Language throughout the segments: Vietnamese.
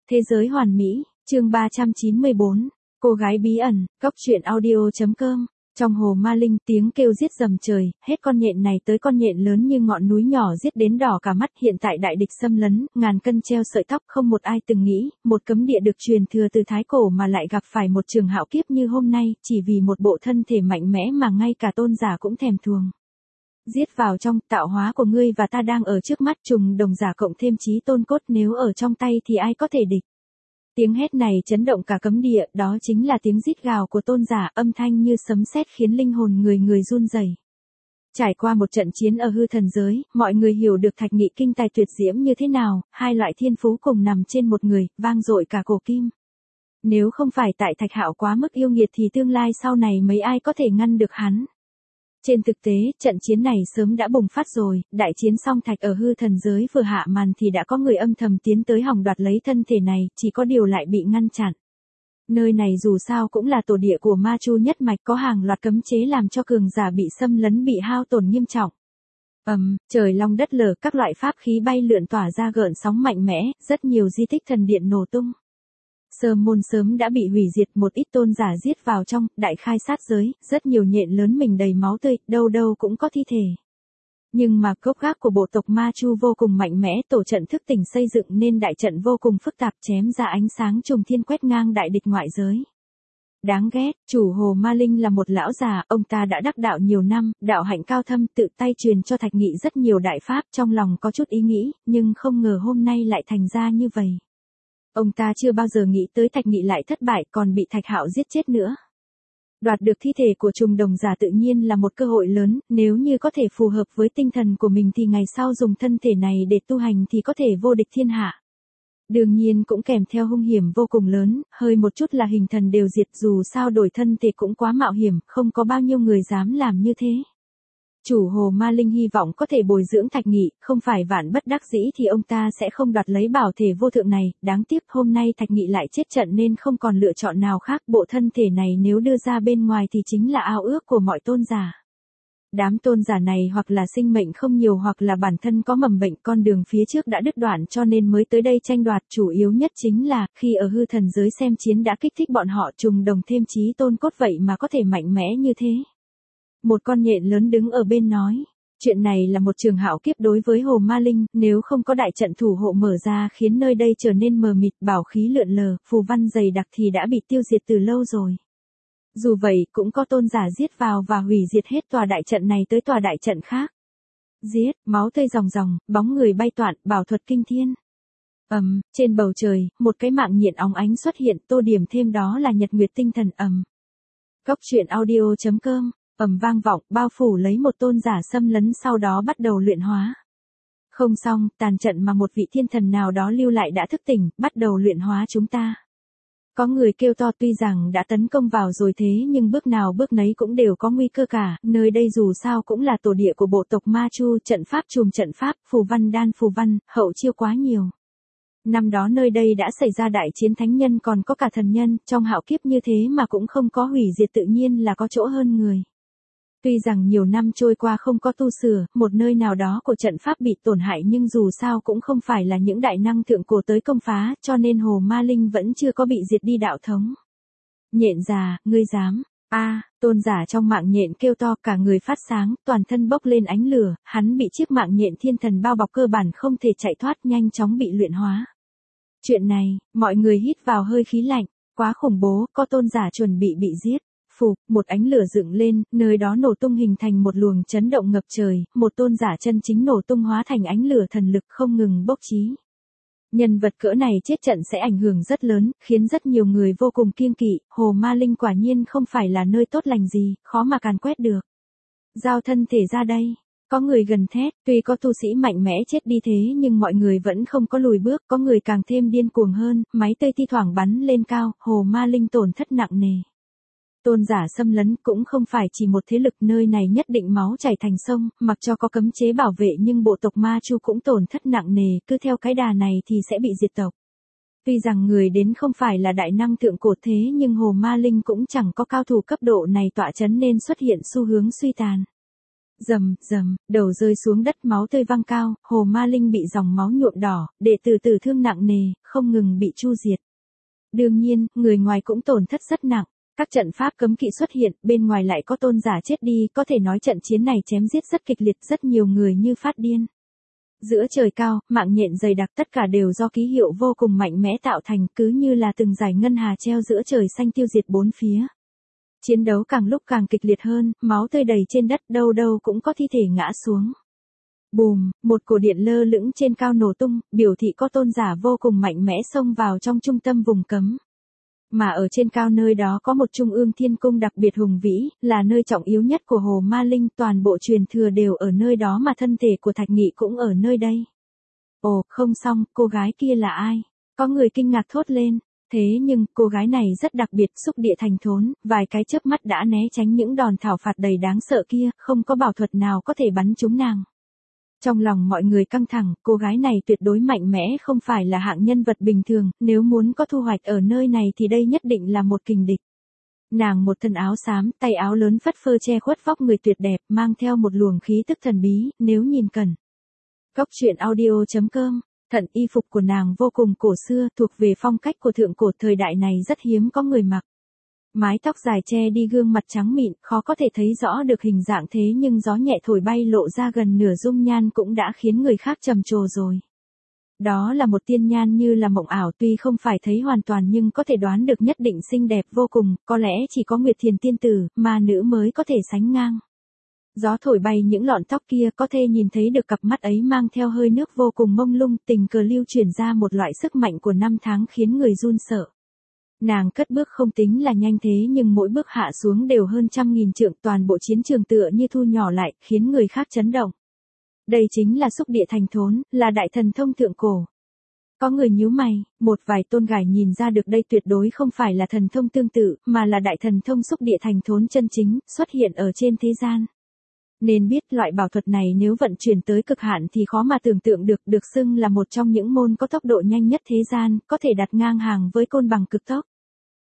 Thế giới hoàn mỹ, chương 394, cô gái bí ẩn, cóc truyện audio.com. Trong hồ ma linh tiếng kêu giết rầm trời, hết con nhện này tới con nhện lớn như ngọn núi nhỏ giết đến đỏ cả mắt. Hiện tại đại địch xâm lấn, ngàn cân treo sợi tóc, không một ai từng nghĩ, một cấm địa được truyền thừa từ thái cổ mà lại gặp phải một trường hạo kiếp như hôm nay, chỉ vì một bộ thân thể mạnh mẽ mà ngay cả tôn giả cũng thèm thuồng. Giết vào trong, tạo hóa của ngươi và ta đang ở trước mắt, trùng đồng giả cộng thêm chí tôn cốt, nếu ở trong tay thì ai có thể địch. Tiếng hét này chấn động cả cấm địa, đó chính là tiếng rít gào của tôn giả, âm thanh như sấm sét khiến linh hồn người run rẩy. Trải qua một trận chiến ở hư thần giới, mọi người hiểu được Thạch Nghị kinh tài tuyệt diễm như thế nào, hai loại thiên phú cùng nằm trên một người, vang dội cả cổ kim. Nếu không phải tại Thạch Hạo quá mức yêu nghiệt thì tương lai sau này mấy ai có thể ngăn được hắn. Trên thực tế, trận chiến này sớm đã bùng phát rồi, đại chiến song thạch ở hư thần giới vừa hạ màn thì đã có người âm thầm tiến tới hòng đoạt lấy thân thể này, chỉ có điều lại bị ngăn chặn. Nơi này dù sao cũng là tổ địa của Ma Chu nhất mạch, có hàng loạt cấm chế làm cho cường giả bị xâm lấn bị hao tổn nghiêm trọng. Trời long đất lở, các loại pháp khí bay lượn tỏa ra gợn sóng mạnh mẽ, rất nhiều di tích thần điện nổ tung. Sơn môn sớm đã bị hủy diệt, một ít tôn giả giết vào trong, đại khai sát giới, rất nhiều nhện lớn mình đầy máu tươi, đâu đâu cũng có thi thể. Nhưng mà gốc gác của bộ tộc Ma Chu vô cùng mạnh mẽ, tổ trận thức tỉnh xây dựng nên đại trận vô cùng phức tạp, chém ra ánh sáng trùng thiên quét ngang đại địch ngoại giới. Đáng ghét, chủ hồ Ma Linh là một lão già, ông ta đã đắc đạo nhiều năm, đạo hạnh cao thâm, tự tay truyền cho Thạch Nghị rất nhiều đại pháp, trong lòng có chút ý nghĩ, nhưng không ngờ hôm nay lại thành ra như vậy. Ông ta chưa bao giờ nghĩ tới Thạch Nghị lại thất bại, còn bị Thạch Hạo giết chết nữa. Đoạt được thi thể của trùng đồng giả tự nhiên là một cơ hội lớn, nếu như có thể phù hợp với tinh thần của mình thì ngày sau dùng thân thể này để tu hành thì có thể vô địch thiên hạ. Đương nhiên cũng kèm theo hung hiểm vô cùng lớn, hơi một chút là hình thần đều diệt, dù sao đổi thân thể cũng quá mạo hiểm, không có bao nhiêu người dám làm như thế. Chủ hồ Ma Linh hy vọng có thể bồi dưỡng Thạch Nghị, không phải vạn bất đắc dĩ thì ông ta sẽ không đoạt lấy bảo thể vô thượng này, đáng tiếc hôm nay Thạch Nghị lại chết trận nên không còn lựa chọn nào khác, bộ thân thể này nếu đưa ra bên ngoài thì chính là ao ước của mọi tôn giả. Đám tôn giả này hoặc là sinh mệnh không nhiều hoặc là bản thân có mầm bệnh, con đường phía trước đã đứt đoạn cho nên mới tới đây tranh đoạt, chủ yếu nhất chính là, khi ở hư thần giới xem chiến đã kích thích bọn họ, trùng đồng thêm chí tôn cốt vậy mà có thể mạnh mẽ như thế. Một con nhện lớn đứng ở bên nói, chuyện này là một trường hạo kiếp đối với hồ Ma Linh, nếu không có đại trận thủ hộ mở ra khiến nơi đây trở nên mờ mịt, bảo khí lượn lờ, phù văn dày đặc thì đã bị tiêu diệt từ lâu rồi. Dù vậy, cũng có tôn giả giết vào và hủy diệt hết tòa đại trận này tới tòa đại trận khác. Giết, máu tươi ròng ròng, bóng người bay toạn, bảo thuật kinh thiên. Trên bầu trời, một cái mạng nhện óng ánh xuất hiện, tô điểm thêm đó là nhật nguyệt tinh thần. Cóc truyện audio.com. Vang vọng, bao phủ lấy một tôn giả xâm lấn, sau đó bắt đầu luyện hóa. Không xong, tàn trận mà một vị thiên thần nào đó lưu lại đã thức tỉnh, bắt đầu luyện hóa chúng ta. Có người kêu to, tuy rằng đã tấn công vào rồi thế nhưng bước nào bước nấy cũng đều có nguy cơ cả, nơi đây dù sao cũng là tổ địa của bộ tộc Ma Chu, trận pháp chùm trận pháp, phù văn đan phù văn, hậu chiêu quá nhiều. Năm đó nơi đây đã xảy ra đại chiến thánh nhân còn có cả thần nhân, trong hạo kiếp như thế mà cũng không có hủy diệt tự nhiên là có chỗ hơn người. Tuy rằng nhiều năm trôi qua không có tu sửa, một nơi nào đó của trận pháp bị tổn hại nhưng dù sao cũng không phải là những đại năng thượng cổ tới công phá, cho nên hồ Ma Linh vẫn chưa có bị diệt đi đạo thống. Nhện già, ngươi dám? Tôn giả trong mạng nhện kêu to, cả người phát sáng, toàn thân bốc lên ánh lửa, hắn bị chiếc mạng nhện thiên thần bao bọc, cơ bản không thể chạy thoát, nhanh chóng bị luyện hóa. Chuyện này, mọi người hít vào hơi khí lạnh, quá khủng bố, có tôn giả chuẩn bị giết. Một ánh lửa dựng lên, nơi đó nổ tung hình thành một luồng chấn động ngập trời, một tôn giả chân chính nổ tung hóa thành ánh lửa thần lực không ngừng bốc chí. Nhân vật cỡ này chết trận sẽ ảnh hưởng rất lớn, khiến rất nhiều người vô cùng kiêng kỵ, hồ Ma Linh quả nhiên không phải là nơi tốt lành gì, khó mà càn quét được. Giao thân thể ra đây. Có người gần thét, tuy có tu sĩ mạnh mẽ chết đi thế nhưng mọi người vẫn không có lùi bước, có người càng thêm điên cuồng hơn, máy tơi thi thoảng bắn lên cao, hồ Ma Linh tổn thất nặng nề. Tôn giả xâm lấn cũng không phải chỉ một thế lực, nơi này nhất định máu chảy thành sông, mặc cho có cấm chế bảo vệ nhưng bộ tộc Ma Chu cũng tổn thất nặng nề, cứ theo cái đà này thì sẽ bị diệt tộc. Tuy rằng người đến không phải là đại năng thượng cổ thế nhưng hồ Ma Linh cũng chẳng có cao thủ cấp độ này tọa chấn nên xuất hiện xu hướng suy tàn. Rầm, rầm, đầu rơi xuống đất máu tươi văng cao, Hồ Ma Linh bị dòng máu nhuộm đỏ, đệ tử tử thương nặng nề, không ngừng bị chu diệt. Đương nhiên, người ngoài cũng tổn thất rất nặng. Các trận pháp cấm kỵ xuất hiện, bên ngoài lại có tôn giả chết đi, có thể nói trận chiến này chém giết rất kịch liệt, rất nhiều người như phát điên. Giữa trời cao, mạng nhện dày đặc tất cả đều do ký hiệu vô cùng mạnh mẽ tạo thành, cứ như là từng dải ngân hà treo giữa trời xanh tiêu diệt bốn phía. Chiến đấu càng lúc càng kịch liệt hơn, máu tươi đầy trên đất, đâu đâu cũng có thi thể ngã xuống. Bùm, một cổ điện lơ lửng trên cao nổ tung, biểu thị có tôn giả vô cùng mạnh mẽ xông vào trong trung tâm vùng cấm. Mà ở trên cao nơi đó có một trung ương thiên cung đặc biệt hùng vĩ, là nơi trọng yếu nhất của Hồ Ma Linh, toàn bộ truyền thừa đều ở nơi đó mà thân thể của Thạch Nghị cũng ở nơi đây. Ồ, không xong, cô gái kia là ai? Có người kinh ngạc thốt lên. Thế nhưng, cô gái này rất đặc biệt, xúc địa thành thốn, vài cái chớp mắt đã né tránh những đòn thảo phạt đầy đáng sợ kia, không có bảo thuật nào có thể bắn trúng nàng. Trong lòng mọi người căng thẳng, cô gái này tuyệt đối mạnh mẽ, không phải là hạng nhân vật bình thường, nếu muốn có thu hoạch ở nơi này thì đây nhất định là một kình địch. Nàng một thân áo xám, tay áo lớn phất phơ che khuất vóc người tuyệt đẹp, mang theo một luồng khí tức thần bí, nếu nhìn cẩn. Cốc truyện audio.com. Thận y phục của nàng vô cùng cổ xưa, thuộc về phong cách của thượng cổ, thời đại này rất hiếm có người mặc. Mái tóc dài che đi gương mặt trắng mịn, khó có thể thấy rõ được hình dạng, thế nhưng gió nhẹ thổi bay lộ ra gần nửa dung nhan cũng đã khiến người khác trầm trồ rồi. Đó là một tiên nhan như là mộng ảo, tuy không phải thấy hoàn toàn nhưng có thể đoán được nhất định xinh đẹp vô cùng, có lẽ chỉ có Nguyệt Thiền tiên tử, ma nữ mới có thể sánh ngang. Gió thổi bay những lọn tóc kia, có thể nhìn thấy được cặp mắt ấy mang theo hơi nước vô cùng mông lung, tình cờ lưu truyền ra một loại sức mạnh của năm tháng khiến người run sợ. Nàng cất bước không tính là nhanh thế nhưng mỗi bước hạ xuống đều hơn 100.000 trượng, toàn bộ chiến trường tựa như thu nhỏ lại, khiến người khác chấn động. Đây chính là xúc địa thành thốn, là đại thần thông thượng cổ. Có người nhíu mày, một vài tôn gải nhìn ra được đây tuyệt đối không phải là thần thông tương tự, mà là đại thần thông xúc địa thành thốn chân chính, xuất hiện ở trên thế gian. Nên biết loại bảo thuật này nếu vận chuyển tới cực hạn thì khó mà tưởng tượng được xưng là một trong những môn có tốc độ nhanh nhất thế gian, có thể đặt ngang hàng với côn bằng cực tốc.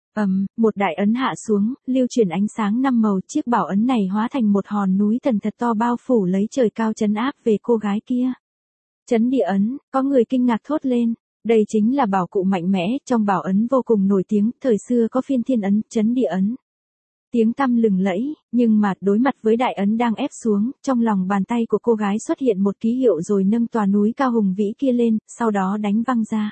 Một đại ấn hạ xuống, lưu truyền ánh sáng 5 màu, chiếc bảo ấn này hóa thành một hòn núi thần thật to bao phủ lấy trời cao trấn áp về cô gái kia. Chấn địa ấn, có người kinh ngạc thốt lên, đây chính là bảo cụ mạnh mẽ, trong bảo ấn vô cùng nổi tiếng, thời xưa có phiên thiên ấn, chấn địa ấn. Tiếng tăm lừng lẫy, nhưng mà đối mặt với đại ấn đang ép xuống, trong lòng bàn tay của cô gái xuất hiện một ký hiệu rồi nâng tòa núi cao hùng vĩ kia lên, sau đó đánh văng ra.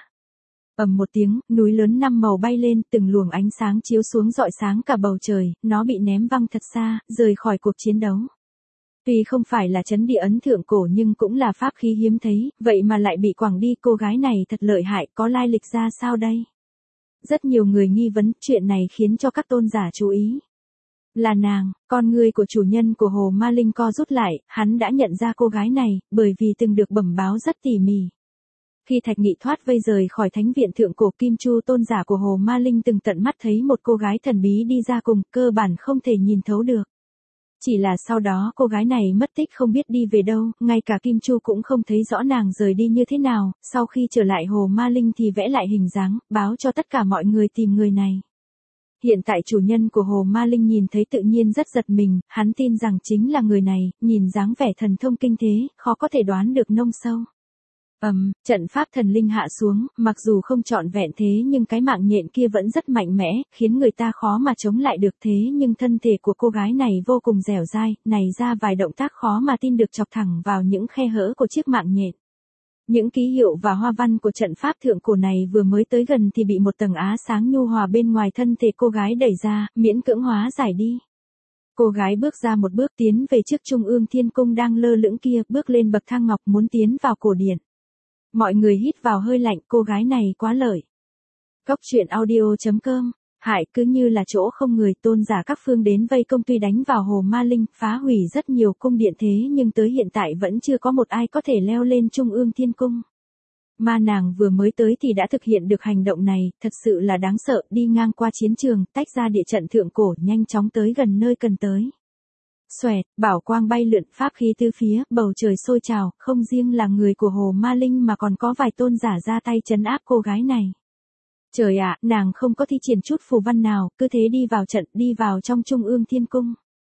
Một tiếng, núi lớn 5 màu bay lên, từng luồng ánh sáng chiếu xuống rọi sáng cả bầu trời, nó bị ném văng thật xa, rời khỏi cuộc chiến đấu. Tuy không phải là chấn địa ấn thượng cổ nhưng cũng là pháp khí hiếm thấy, vậy mà lại bị quẳng đi, cô gái này thật lợi hại, có lai lịch ra sao đây? Rất nhiều người nghi vấn, chuyện này khiến cho các tôn giả chú ý. Là nàng, con người của chủ nhân của Hồ Ma Linh co rút lại, hắn đã nhận ra cô gái này, bởi vì từng được bẩm báo rất tỉ mỉ. Khi Thạch Nghị thoát vây rời khỏi thánh viện thượng cổ, Kim Chu tôn giả của Hồ Ma Linh từng tận mắt thấy một cô gái thần bí đi ra cùng, cơ bản không thể nhìn thấu được. Chỉ là sau đó cô gái này mất tích không biết đi về đâu, ngay cả Kim Chu cũng không thấy rõ nàng rời đi như thế nào, sau khi trở lại Hồ Ma Linh thì vẽ lại hình dáng, báo cho tất cả mọi người tìm người này. Hiện tại chủ nhân của Hồ Ma Linh nhìn thấy tự nhiên rất giật mình, hắn tin rằng chính là người này, nhìn dáng vẻ thần thông kinh thế, khó có thể đoán được nông sâu. Trận pháp thần linh hạ xuống, mặc dù không trọn vẹn thế nhưng cái mạng nhện kia vẫn rất mạnh mẽ, khiến người ta khó mà chống lại được, thế nhưng thân thể của cô gái này vô cùng dẻo dai, này ra vài động tác khó mà tin được chọc thẳng vào những khe hở của chiếc mạng nhện. Những ký hiệu và hoa văn của trận pháp thượng cổ này vừa mới tới gần thì bị một tầng á sáng nhu hòa bên ngoài thân thể cô gái đẩy ra, miễn cưỡng hóa giải đi. Cô gái bước ra một bước tiến về trước trung ương thiên cung đang lơ lửng kia, bước lên bậc thang ngọc muốn tiến vào cổ điện. Mọi người hít vào hơi lạnh, cô gái này quá lợi. Cốc truyện audio.com. Hại cứ như là chỗ không người, tôn giả các phương đến vây công, tuy đánh vào Hồ Ma Linh, phá hủy rất nhiều cung điện thế nhưng tới hiện tại vẫn chưa có một ai có thể leo lên trung ương thiên cung. Mà nàng vừa mới tới thì đã thực hiện được hành động này, thật sự là đáng sợ, đi ngang qua chiến trường, tách ra địa trận thượng cổ, nhanh chóng tới gần nơi cần tới. Xoẹt, bảo quang bay lượn, pháp khí tứ phía, bầu trời sôi trào, không riêng là người của Hồ Ma Linh mà còn có vài tôn giả ra tay trấn áp cô gái này. Trời ạ, nàng không có thi triển chút phù văn nào, cứ thế đi vào trận, đi vào trong trung ương thiên cung.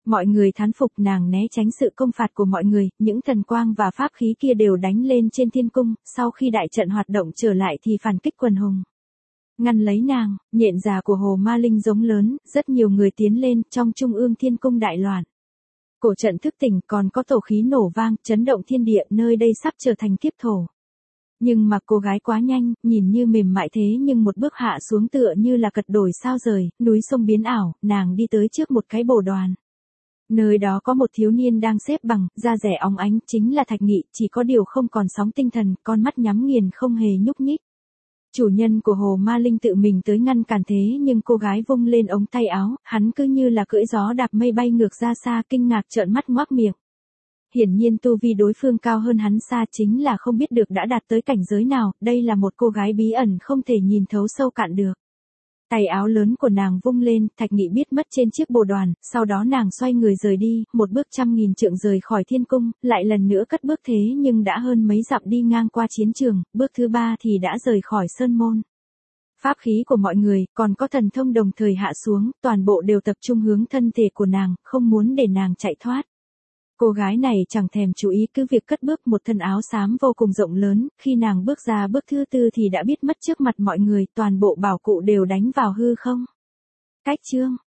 Mọi người thán phục nàng né tránh sự công phạt của mọi người, những thần quang và pháp khí kia đều đánh lên trên thiên cung, sau khi đại trận hoạt động trở lại thì phản kích quần hùng. Ngăn lấy nàng, nhện già của Hồ Ma Linh giống lớn, rất nhiều người tiến lên, trong trung ương thiên cung đại loạn. Cổ trận thức tỉnh, còn có tổ khí nổ vang, chấn động thiên địa, nơi đây sắp trở thành kiếp thổ. Nhưng mà cô gái quá nhanh, nhìn như mềm mại thế nhưng một bước hạ xuống tựa như là cật đổi sao rời, núi sông biến ảo, nàng đi tới trước một cái bồ đoàn. Nơi đó có một thiếu niên đang xếp bằng, da rẻ óng ánh, chính là Thạch Nghị, chỉ có điều không còn sóng tinh thần, con mắt nhắm nghiền không hề nhúc nhích. Chủ nhân của Hồ Ma Linh tự mình tới ngăn cản thế nhưng cô gái vung lên ống tay áo, hắn cứ như là cưỡi gió đạp mây bay ngược ra xa, kinh ngạc trợn mắt ngoác miệng. Hiển nhiên tu vi đối phương cao hơn hắn xa, chính là không biết được đã đạt tới cảnh giới nào, đây là một cô gái bí ẩn không thể nhìn thấu sâu cạn được. Tay áo lớn của nàng vung lên, Thạch Nghị biết mất trên chiếc bồ đoàn, sau đó nàng xoay người rời đi, một bước 100.000 trượng rời khỏi thiên cung, lại lần nữa cất bước thế nhưng đã hơn mấy dặm đi ngang qua chiến trường, bước thứ 3 thì đã rời khỏi sơn môn. Pháp khí của mọi người, còn có thần thông đồng thời hạ xuống, toàn bộ đều tập trung hướng thân thể của nàng, không muốn để nàng chạy thoát. Cô gái này chẳng thèm chú ý cứ việc cất bước, một thân áo xám vô cùng rộng lớn, khi nàng bước ra bước thứ 4 thì đã biết mất trước mặt mọi người, toàn bộ bảo cụ đều đánh vào hư không. Cách chương